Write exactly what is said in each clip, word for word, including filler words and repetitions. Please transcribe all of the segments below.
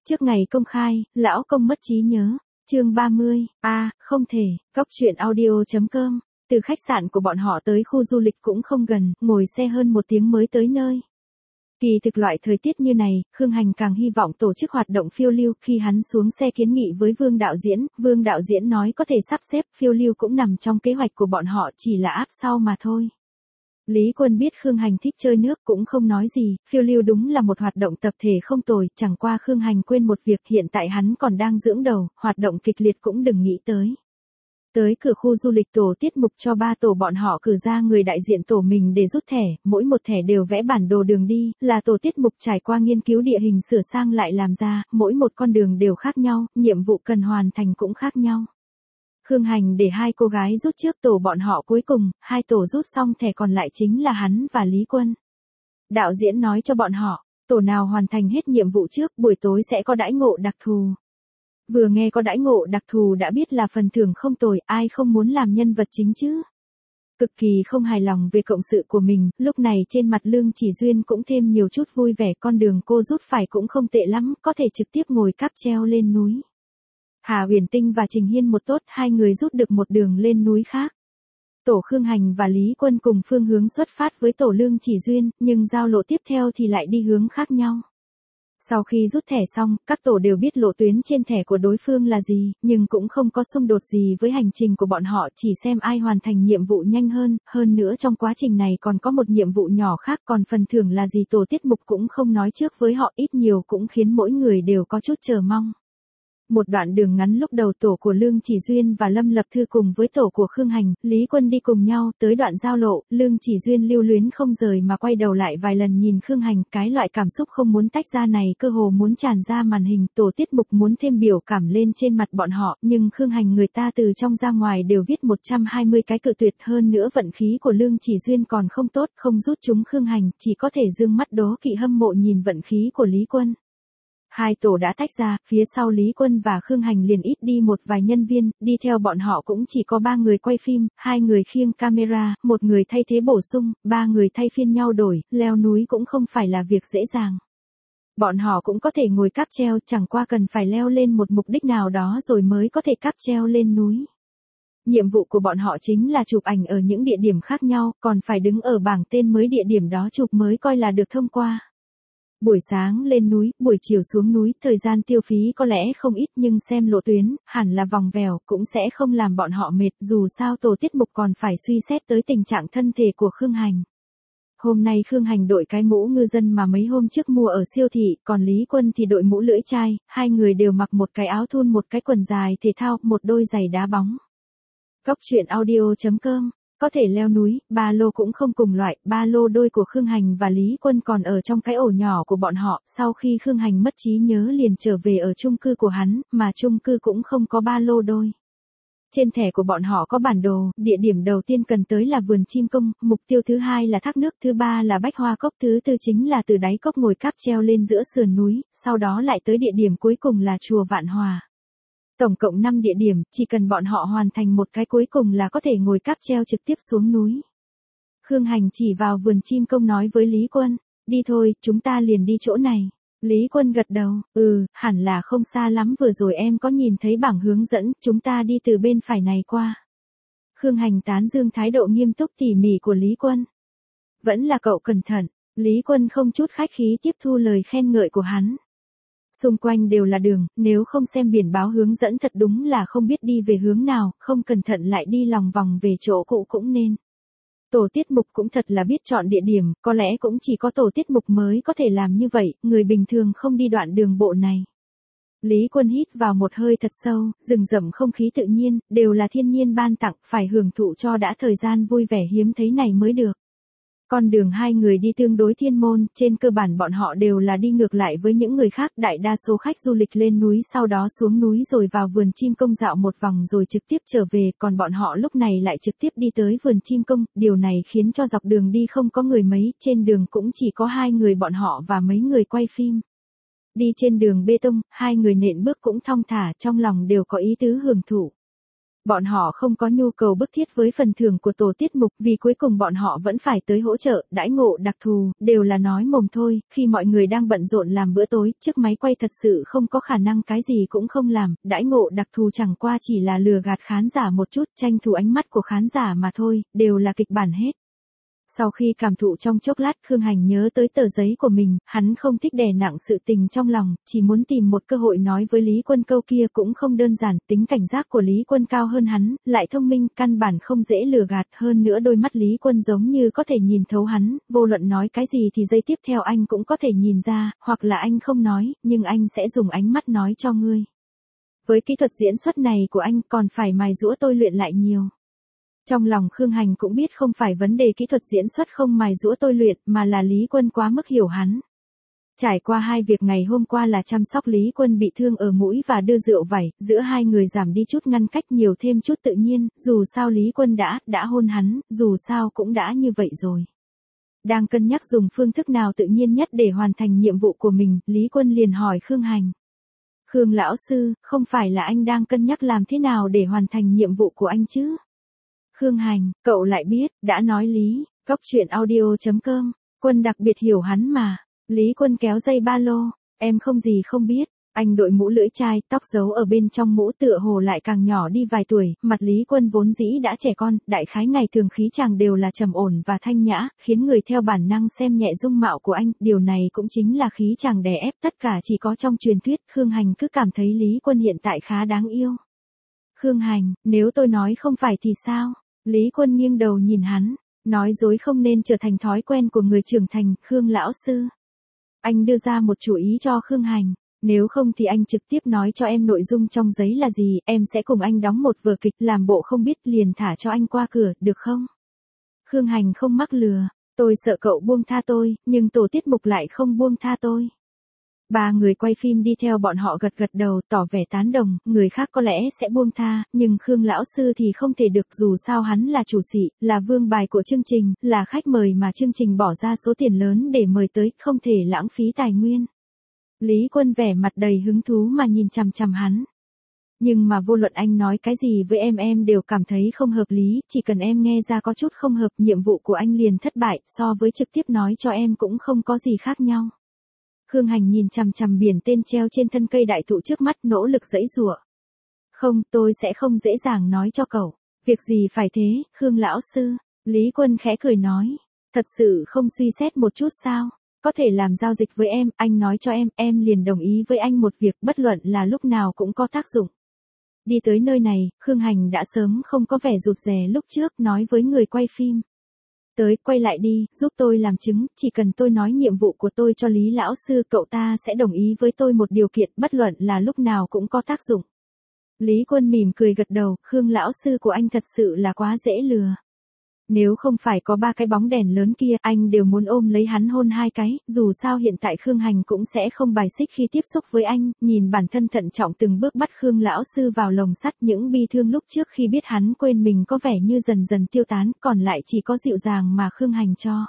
Trước ngày công khai, lão công mất trí nhớ. Chương ba mươi, a, không thể, Cóc truyện audio chấm com. Từ khách sạn của bọn họ tới khu du lịch cũng không gần, ngồi xe hơn một tiếng mới tới nơi. Kỳ thực loại thời tiết như này, Khương Hành càng hy vọng tổ chức hoạt động phiêu lưu. Khi hắn xuống xe kiến nghị với Vương đạo diễn, Vương đạo diễn nói có thể sắp xếp, phiêu lưu cũng nằm trong kế hoạch của bọn họ, chỉ là áp sau mà thôi. Lý Quân biết Khương Hành thích chơi nước cũng không nói gì, phiêu lưu đúng là một hoạt động tập thể không tồi, chẳng qua Khương Hành quên một việc, hiện tại hắn còn đang dưỡng đầu, hoạt động kịch liệt cũng đừng nghĩ tới. Tới cửa khu du lịch, tổ tiết mục cho ba tổ bọn họ cử ra người đại diện tổ mình để rút thẻ, mỗi một thẻ đều vẽ bản đồ đường đi, là tổ tiết mục trải qua nghiên cứu địa hình sửa sang lại làm ra, mỗi một con đường đều khác nhau, nhiệm vụ cần hoàn thành cũng khác nhau. Khương Hành để hai cô gái rút trước tổ bọn họ cuối cùng, hai tổ rút xong thẻ còn lại chính là hắn và Lý Quân. Đạo diễn nói cho bọn họ, tổ nào hoàn thành hết nhiệm vụ trước buổi tối sẽ có đãi ngộ đặc thù. Vừa nghe có đãi ngộ đặc thù đã biết là phần thưởng không tồi, ai không muốn làm nhân vật chính chứ. Cực kỳ không hài lòng về cộng sự của mình, lúc này trên mặt Lương Chỉ Duyên cũng thêm nhiều chút vui vẻ, con đường cô rút phải cũng không tệ lắm, có thể trực tiếp ngồi cáp treo lên núi. Hà Huyền Tinh và Trình Hiên một tốt, hai người rút được một đường lên núi khác. Tổ Khương Hành và Lý Quân cùng phương hướng xuất phát với tổ Lương Chỉ Duyên, nhưng giao lộ tiếp theo thì lại đi hướng khác nhau. Sau khi rút thẻ xong, các tổ đều biết lộ tuyến trên thẻ của đối phương là gì, nhưng cũng không có xung đột gì với hành trình của bọn họ, chỉ xem ai hoàn thành nhiệm vụ nhanh hơn, hơn nữa trong quá trình này còn có một nhiệm vụ nhỏ khác, còn phần thưởng là gì tổ tiết mục cũng không nói trước với họ, ít nhiều cũng khiến mỗi người đều có chút chờ mong. Một đoạn đường ngắn, lúc đầu tổ của Lương Chỉ Duyên và Lâm Lập Thư cùng với tổ của Khương Hành, Lý Quân đi cùng nhau, tới đoạn giao lộ, Lương Chỉ Duyên lưu luyến không rời mà quay đầu lại vài lần nhìn Khương Hành, cái loại cảm xúc không muốn tách ra này cơ hồ muốn tràn ra màn hình, tổ tiết mục muốn thêm biểu cảm lên trên mặt bọn họ, nhưng Khương Hành người ta từ trong ra ngoài đều viết một trăm hai mươi cái cự tuyệt, hơn nữa vận khí của Lương Chỉ Duyên còn không tốt, không rút chúng Khương Hành, chỉ có thể dương mắt đố kỵ hâm mộ nhìn vận khí của Lý Quân. Hai tổ đã tách ra, phía sau Lý Quân và Khương Hành liền ít đi một vài nhân viên, đi theo bọn họ cũng chỉ có ba người quay phim, hai người khiêng camera, một người thay thế bổ sung, ba người thay phiên nhau đổi, leo núi cũng không phải là việc dễ dàng. Bọn họ cũng có thể ngồi cáp treo, chẳng qua cần phải leo lên một mục đích nào đó rồi mới có thể cáp treo lên núi. Nhiệm vụ của bọn họ chính là chụp ảnh ở những địa điểm khác nhau, còn phải đứng ở bảng tên mới địa điểm đó chụp mới coi là được thông qua. Buổi sáng lên núi, buổi chiều xuống núi, thời gian tiêu phí có lẽ không ít nhưng xem lộ tuyến, hẳn là vòng vèo, cũng sẽ không làm bọn họ mệt, dù sao tổ tiết mục còn phải suy xét tới tình trạng thân thể của Khương Hành. Hôm nay Khương Hành đội cái mũ ngư dân mà mấy hôm trước mua ở siêu thị, còn Lý Quân thì đội mũ lưỡi chai, hai người đều mặc một cái áo thun một cái quần dài thể thao, một đôi giày đá bóng. Cóc truyện audio chấm com. Có thể leo núi, ba lô cũng không cùng loại, ba lô đôi của Khương Hành và Lý Quân còn ở trong cái ổ nhỏ của bọn họ, sau khi Khương Hành mất trí nhớ liền trở về ở chung cư của hắn, mà chung cư cũng không có ba lô đôi. Trên thẻ của bọn họ có bản đồ, địa điểm đầu tiên cần tới là vườn chim công, mục tiêu thứ hai là thác nước, thứ ba là bách hoa cốc, thứ tư chính là từ đáy cốc ngồi cáp treo lên giữa sườn núi, sau đó lại tới địa điểm cuối cùng là chùa Vạn Hòa. Tổng cộng năm địa điểm, chỉ cần bọn họ hoàn thành một cái cuối cùng là có thể ngồi cáp treo trực tiếp xuống núi. Khương Hành chỉ vào vườn chim công nói với Lý Quân, đi thôi, chúng ta liền đi chỗ này. Lý Quân gật đầu, ừ, hẳn là không xa lắm, vừa rồi em có nhìn thấy bảng hướng dẫn, chúng ta đi từ bên phải này qua. Khương Hành tán dương thái độ nghiêm túc tỉ mỉ của Lý Quân. Vẫn là cậu cẩn thận, Lý Quân không chút khách khí tiếp thu lời khen ngợi của hắn. Xung quanh đều là đường, nếu không xem biển báo hướng dẫn thật đúng là không biết đi về hướng nào, không cẩn thận lại đi lòng vòng về chỗ cũ cũng nên. Tổ tiết mục cũng thật là biết chọn địa điểm, có lẽ cũng chỉ có tổ tiết mục mới có thể làm như vậy, người bình thường không đi đoạn đường bộ này. Lý Quân hít vào một hơi thật sâu, rừng rậm không khí tự nhiên, đều là thiên nhiên ban tặng, phải hưởng thụ cho đã thời gian vui vẻ hiếm thấy này mới được. Con đường hai người đi tương đối thiên môn, trên cơ bản bọn họ đều là đi ngược lại với những người khác, đại đa số khách du lịch lên núi sau đó xuống núi rồi vào vườn chim công dạo một vòng rồi trực tiếp trở về, còn bọn họ lúc này lại trực tiếp đi tới vườn chim công, điều này khiến cho dọc đường đi không có người mấy, trên đường cũng chỉ có hai người bọn họ và mấy người quay phim. Đi trên đường bê tông, hai người nện bước cũng thong thả, trong lòng đều có ý tứ hưởng thụ. Bọn họ không có nhu cầu bức thiết với phần thưởng của tổ tiết mục vì cuối cùng bọn họ vẫn phải tới hỗ trợ, đãi ngộ đặc thù, đều là nói mồm thôi, khi mọi người đang bận rộn làm bữa tối, trước máy quay thật sự không có khả năng cái gì cũng không làm, đãi ngộ đặc thù chẳng qua chỉ là lừa gạt khán giả một chút, tranh thủ ánh mắt của khán giả mà thôi, đều là kịch bản hết. Sau khi cảm thụ trong chốc lát, Khương Hành nhớ tới tờ giấy của mình, hắn không thích đè nặng sự tình trong lòng, chỉ muốn tìm một cơ hội nói với Lý Quân câu kia cũng không đơn giản, tính cảnh giác của Lý Quân cao hơn hắn, lại thông minh, căn bản không dễ lừa gạt, hơn nữa đôi mắt Lý Quân giống như có thể nhìn thấu hắn, vô luận nói cái gì thì giây tiếp theo anh cũng có thể nhìn ra, hoặc là anh không nói, nhưng anh sẽ dùng ánh mắt nói cho ngươi. Với kỹ thuật diễn xuất này của anh còn phải mài giũa tôi luyện lại nhiều. Trong lòng Khương Hành cũng biết không phải vấn đề kỹ thuật diễn xuất không mài giũa tôi luyện mà là Lý Quân quá mức hiểu hắn. Trải qua hai việc ngày hôm qua là chăm sóc Lý Quân bị thương ở mũi và đưa rượu vẩy, giữa hai người giảm đi chút ngăn cách nhiều thêm chút tự nhiên, dù sao Lý Quân đã, đã hôn hắn, dù sao cũng đã như vậy rồi. Đang cân nhắc dùng phương thức nào tự nhiên nhất để hoàn thành nhiệm vụ của mình, Lý Quân liền hỏi Khương Hành. Khương lão sư, không phải là anh đang cân nhắc làm thế nào để hoàn thành nhiệm vụ của anh chứ? Khương Hành, cậu lại biết, đã nói Lý, cóc truyện audio chấm com, Quân đặc biệt hiểu hắn mà. Lý Quân kéo dây ba lô, em không gì không biết, anh đội mũ lưỡi chai, tóc giấu ở bên trong mũ tựa hồ lại càng nhỏ đi vài tuổi, mặt Lý Quân vốn dĩ đã trẻ con, đại khái ngày thường khí chàng đều là trầm ổn và thanh nhã, khiến người theo bản năng xem nhẹ dung mạo của anh, điều này cũng chính là khí chàng đè ép, tất cả chỉ có trong truyền thuyết, Khương Hành cứ cảm thấy Lý Quân hiện tại khá đáng yêu. Khương Hành, nếu tôi nói không phải thì sao? Lý Quân nghiêng đầu nhìn hắn, nói dối không nên trở thành thói quen của người trưởng thành, Khương lão sư. Anh đưa ra một chủ ý cho Khương Hành, nếu không thì anh trực tiếp nói cho em nội dung trong giấy là gì, em sẽ cùng anh đóng một vở kịch, làm bộ không biết liền thả cho anh qua cửa, được không? Khương Hành không mắc lừa, tôi sợ cậu buông tha tôi, nhưng tổ tiết mục lại không buông tha tôi. Ba người quay phim đi theo bọn họ gật gật đầu, tỏ vẻ tán đồng, người khác có lẽ sẽ buông tha, nhưng Khương lão sư thì không thể được, dù sao hắn là chủ sĩ, là vương bài của chương trình, là khách mời mà chương trình bỏ ra số tiền lớn để mời tới, không thể lãng phí tài nguyên. Lý Quân vẻ mặt đầy hứng thú mà nhìn chằm chằm hắn. Nhưng mà vô luận anh nói cái gì với em em đều cảm thấy không hợp lý, chỉ cần em nghe ra có chút không hợp, nhiệm vụ của anh liền thất bại, so với trực tiếp nói cho em cũng không có gì khác nhau. Khương Hành nhìn chằm chằm biển tên treo trên thân cây đại thụ trước mắt, nỗ lực giãy giụa. Không, tôi sẽ không dễ dàng nói cho cậu. Việc gì phải thế, Khương lão sư? Lý Quân khẽ cười nói. Thật sự không suy xét một chút sao? Có thể làm giao dịch với em, anh nói cho em, em liền đồng ý với anh một việc, bất luận là lúc nào cũng có tác dụng. Đi tới nơi này, Khương Hành đã sớm không có vẻ rụt rè lúc trước, nói với người quay phim. Tới, quay lại đi, giúp tôi làm chứng, chỉ cần tôi nói nhiệm vụ của tôi cho Lý lão sư, cậu ta sẽ đồng ý với tôi một điều kiện, bất luận là lúc nào cũng có tác dụng. Lý Quân mỉm cười gật đầu, Khương lão sư của anh thật sự là quá dễ lừa. Nếu không phải có ba cái bóng đèn lớn kia, anh đều muốn ôm lấy hắn hôn hai cái, dù sao hiện tại Khương Hành cũng sẽ không bài xích khi tiếp xúc với anh, nhìn bản thân thận trọng từng bước bắt Khương lão sư vào lồng sắt, những bi thương lúc trước khi biết hắn quên mình có vẻ như dần dần tiêu tán, còn lại chỉ có dịu dàng mà Khương Hành cho.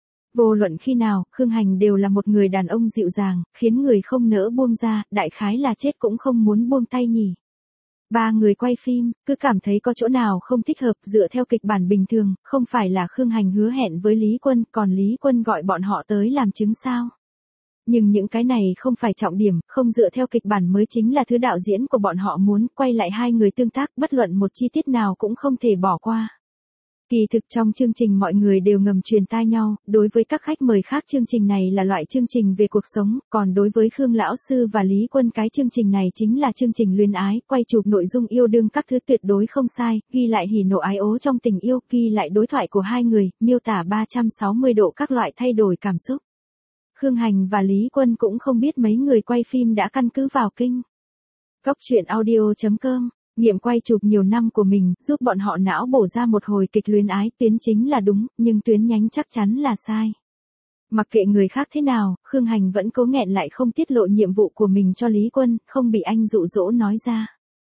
Vô luận khi nào, Khương Hành đều là một người đàn ông dịu dàng, khiến người không nỡ buông ra, đại khái là chết cũng không muốn buông tay nhỉ. Ba người quay phim, cứ cảm thấy có chỗ nào không thích hợp, dựa theo kịch bản bình thường, không phải là Khương Hành hứa hẹn với Lý Quân, còn Lý Quân gọi bọn họ tới làm chứng sao? Nhưng những cái này không phải trọng điểm, không dựa theo kịch bản mới chính là thứ đạo diễn của bọn họ muốn, quay lại hai người tương tác, bất luận một chi tiết nào cũng không thể bỏ qua. Kỳ thực trong chương trình mọi người đều ngầm truyền tai nhau, đối với các khách mời khác chương trình này là loại chương trình về cuộc sống, còn đối với Khương lão sư và Lý Quân cái chương trình này chính là chương trình luyến ái, quay chụp nội dung yêu đương các thứ tuyệt đối không sai, ghi lại hỉ nộ ái ố trong tình yêu, ghi lại đối thoại của hai người, miêu tả ba trăm sáu mươi độ các loại thay đổi cảm xúc. Khương Hành và Lý Quân cũng không biết mấy người quay phim đã căn cứ vào kinh. Cóc truyện audio chấm com Nghiệm quay chụp nhiều năm của mình, giúp bọn họ não bổ ra một hồi kịch luyến ái, tuyến chính là đúng, nhưng tuyến nhánh chắc chắn là sai. Mặc kệ người khác thế nào, Khương Hành vẫn cố nghẹn lại không tiết lộ nhiệm vụ của mình cho Lý Quân, không bị anh dụ dỗ nói ra.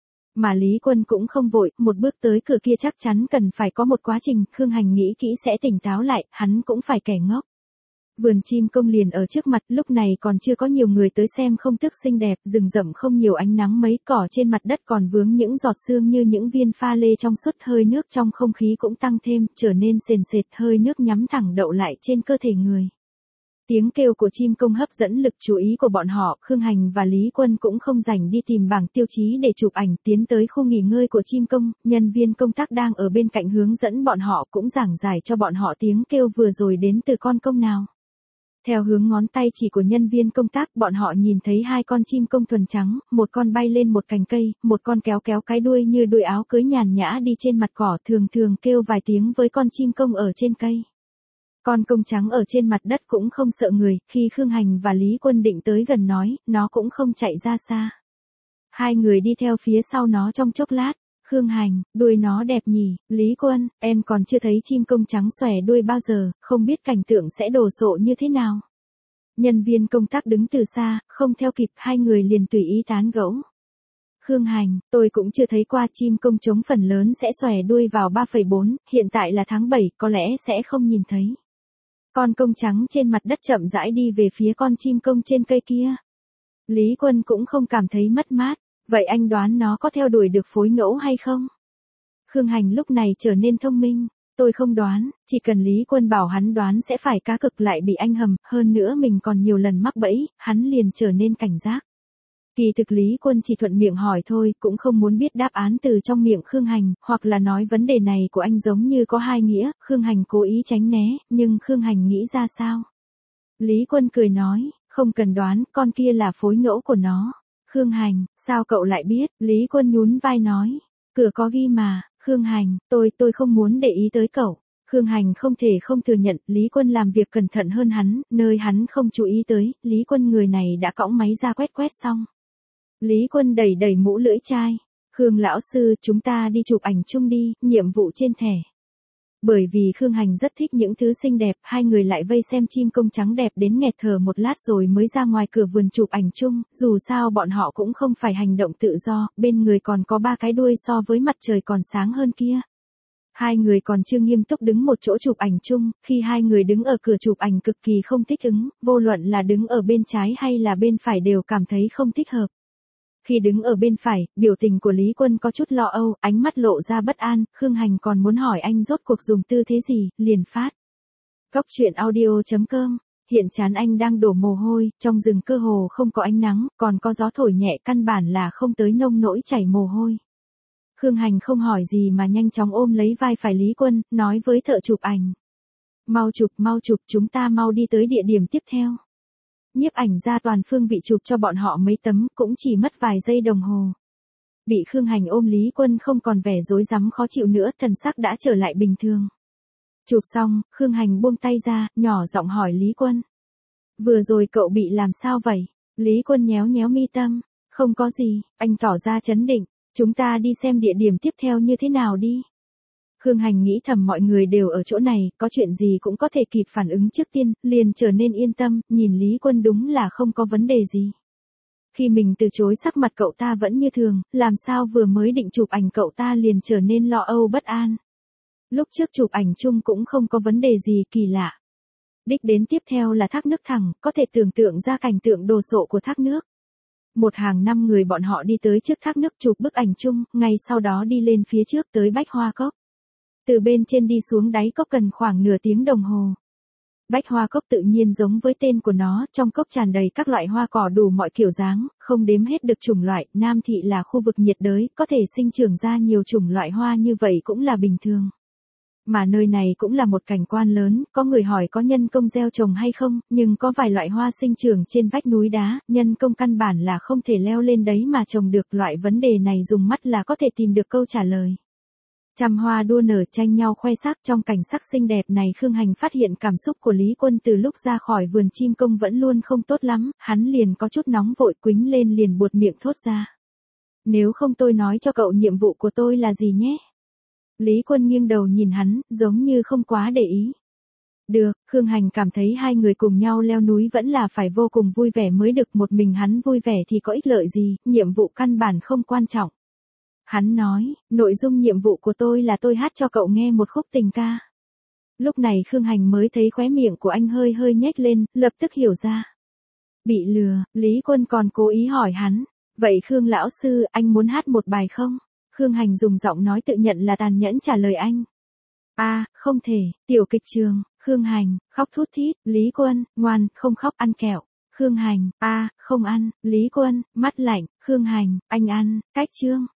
Mà Lý Quân cũng không vội, một bước tới cửa kia chắc chắn cần phải có một quá trình, Khương Hành nghĩ kỹ sẽ tỉnh táo lại, hắn cũng phải kẻ ngốc. Vườn chim công liền ở trước mặt, lúc này còn chưa có nhiều người tới xem không thức xinh đẹp, rừng rậm không nhiều ánh nắng mấy, cỏ trên mặt đất còn vướng những giọt sương như những viên pha lê trong suốt, hơi nước trong không khí cũng tăng thêm, trở nên sền sệt, hơi nước nhắm thẳng đậu lại trên cơ thể người. Tiếng kêu của chim công hấp dẫn lực chú ý của bọn họ, Khương Hành và Lý Quân cũng không rảnh đi tìm bảng tiêu chí để chụp ảnh, tiến tới khu nghỉ ngơi của chim công, nhân viên công tác đang ở bên cạnh hướng dẫn bọn họ cũng giảng giải cho bọn họ tiếng kêu vừa rồi đến từ con công nào. Theo hướng ngón tay chỉ của nhân viên công tác, bọn họ nhìn thấy hai con chim công thuần trắng, một con bay lên một cành cây, một con kéo kéo cái đuôi như đuôi áo cưới nhàn nhã đi trên mặt cỏ, thường thường kêu vài tiếng với con chim công ở trên cây. Con công trắng ở trên mặt đất cũng không sợ người, khi Khương Hành và Lý Quân định tới gần nói, nó cũng không chạy ra xa. Hai người đi theo phía sau nó trong chốc lát. Khương Hành, đuôi nó đẹp nhỉ, Lý Quân, em còn chưa thấy chim công trắng xòe đuôi bao giờ, không biết cảnh tượng sẽ đồ sộ như thế nào. Nhân viên công tác đứng từ xa, không theo kịp, hai người liền tùy ý tán gẫu. Khương Hành, tôi cũng chưa thấy qua chim công trống phần lớn sẽ xòe đuôi vào ba phẩy bốn, hiện tại là tháng bảy, có lẽ sẽ không nhìn thấy. Con công trắng trên mặt đất chậm rãi đi về phía con chim công trên cây kia. Lý Quân cũng không cảm thấy mất mát. Vậy anh đoán nó có theo đuổi được phối ngẫu hay không? Khương Hành lúc này trở nên thông minh. Tôi không đoán, chỉ cần Lý Quân bảo hắn đoán sẽ phải cá cực lại bị anh hầm, hơn nữa mình còn nhiều lần mắc bẫy, hắn liền trở nên cảnh giác. Kỳ thực Lý Quân chỉ thuận miệng hỏi thôi, cũng không muốn biết đáp án từ trong miệng Khương Hành, hoặc là nói vấn đề này của anh giống như có hai nghĩa, Khương Hành cố ý tránh né, nhưng Khương Hành nghĩ ra sao? Lý Quân cười nói, không cần đoán, con kia là phối ngẫu của nó. Khương Hành, sao cậu lại biết? Lý Quân nhún vai nói, cửa có ghi mà. Khương Hành, tôi, tôi không muốn để ý tới cậu. Khương Hành không thể không thừa nhận, Lý Quân làm việc cẩn thận hơn hắn, nơi hắn không chú ý tới, Lý Quân người này đã cõng máy ra quét quét xong. Lý Quân đẩy đẩy mũ lưỡi chai. Khương lão sư, chúng ta đi chụp ảnh chung đi, nhiệm vụ trên thẻ. Bởi vì Khương Hành rất thích những thứ xinh đẹp, hai người lại vây xem chim công trắng đẹp đến nghẹt thở một lát rồi mới ra ngoài cửa vườn chụp ảnh chung, dù sao bọn họ cũng không phải hành động tự do, bên người còn có ba cái đuôi so với mặt trời còn sáng hơn kia. Hai người còn chưa nghiêm túc đứng một chỗ chụp ảnh chung, khi hai người đứng ở cửa chụp ảnh cực kỳ không thích ứng, vô luận là đứng ở bên trái hay là bên phải đều cảm thấy không thích hợp. Khi đứng ở bên phải, biểu tình của Lý Quân có chút lo âu, ánh mắt lộ ra bất an, Khương Hành còn muốn hỏi anh rốt cuộc dùng tư thế gì, liền phát. Góc truyện audio chấm com, hiện trán anh đang đổ mồ hôi, trong rừng cơ hồ không có ánh nắng, còn có gió thổi nhẹ căn bản là không tới nông nỗi chảy mồ hôi. Khương Hành không hỏi gì mà nhanh chóng ôm lấy vai phải Lý Quân, nói với thợ chụp ảnh. Mau chụp, mau chụp, chúng ta mau đi tới địa điểm tiếp theo. Nhiếp ảnh ra toàn phương vị chụp cho bọn họ mấy tấm, cũng chỉ mất vài giây đồng hồ. Bị Khương Hành ôm Lý Quân không còn vẻ rối rắm khó chịu nữa, thần sắc đã trở lại bình thường. Chụp xong, Khương Hành buông tay ra, nhỏ giọng hỏi Lý Quân. Vừa rồi cậu bị làm sao vậy? Lý Quân nhéo nhéo mi tâm. Không có gì, anh tỏ ra trấn định. Chúng ta đi xem địa điểm tiếp theo như thế nào đi. Khương Hành nghĩ thầm mọi người đều ở chỗ này, có chuyện gì cũng có thể kịp phản ứng trước tiên, liền trở nên yên tâm, nhìn Lý Quân đúng là không có vấn đề gì. Khi mình từ chối sắc mặt cậu ta vẫn như thường, làm sao vừa mới định chụp ảnh cậu ta liền trở nên lo âu bất an. Lúc trước chụp ảnh chung cũng không có vấn đề gì kỳ lạ. Đích đến tiếp theo là thác nước thẳng, có thể tưởng tượng ra cảnh tượng đồ sộ của thác nước. Một hàng năm người bọn họ đi tới trước thác nước chụp bức ảnh chung, ngay sau đó đi lên phía trước tới Bách Hoa Cốc. Từ bên trên đi xuống đáy cốc cần khoảng nửa tiếng đồng hồ. Bách Hoa Cốc tự nhiên giống với tên của nó, trong cốc tràn đầy các loại hoa cỏ đủ mọi kiểu dáng, không đếm hết được chủng loại, Nam Thị là khu vực nhiệt đới, có thể sinh trưởng ra nhiều chủng loại hoa như vậy cũng là bình thường. Mà nơi này cũng là một cảnh quan lớn, có người hỏi có nhân công gieo trồng hay không, nhưng có vài loại hoa sinh trưởng trên vách núi đá, nhân công căn bản là không thể leo lên đấy mà trồng được, loại vấn đề này dùng mắt là có thể tìm được câu trả lời. Trăm hoa đua nở tranh nhau khoe sắc, trong cảnh sắc xinh đẹp này Khương Hành phát hiện cảm xúc của Lý Quân từ lúc ra khỏi vườn chim công vẫn luôn không tốt lắm, hắn liền có chút nóng vội, quýnh lên liền buột miệng thốt ra. Nếu không tôi nói cho cậu nhiệm vụ của tôi là gì nhé? Lý Quân nghiêng đầu nhìn hắn, giống như không quá để ý. Được, Khương Hành cảm thấy hai người cùng nhau leo núi vẫn là phải vô cùng vui vẻ mới được, một mình hắn vui vẻ thì có ích lợi gì, nhiệm vụ căn bản không quan trọng. Hắn nói, nội dung nhiệm vụ của tôi là tôi hát cho cậu nghe một khúc tình ca. Lúc này Khương Hành mới thấy khóe miệng của anh hơi hơi nhếch lên, lập tức hiểu ra. Bị lừa, Lý Quân còn cố ý hỏi hắn. Vậy Khương lão sư, anh muốn hát một bài không? Khương Hành dùng giọng nói tự nhận là tàn nhẫn trả lời anh. A, à, không thể, tiểu kịch trường, Khương Hành, khóc thút thít, Lý Quân, ngoan, không khóc ăn kẹo. Khương Hành, a, à, không ăn, Lý Quân, mắt lạnh, Khương Hành, anh ăn, cách chương.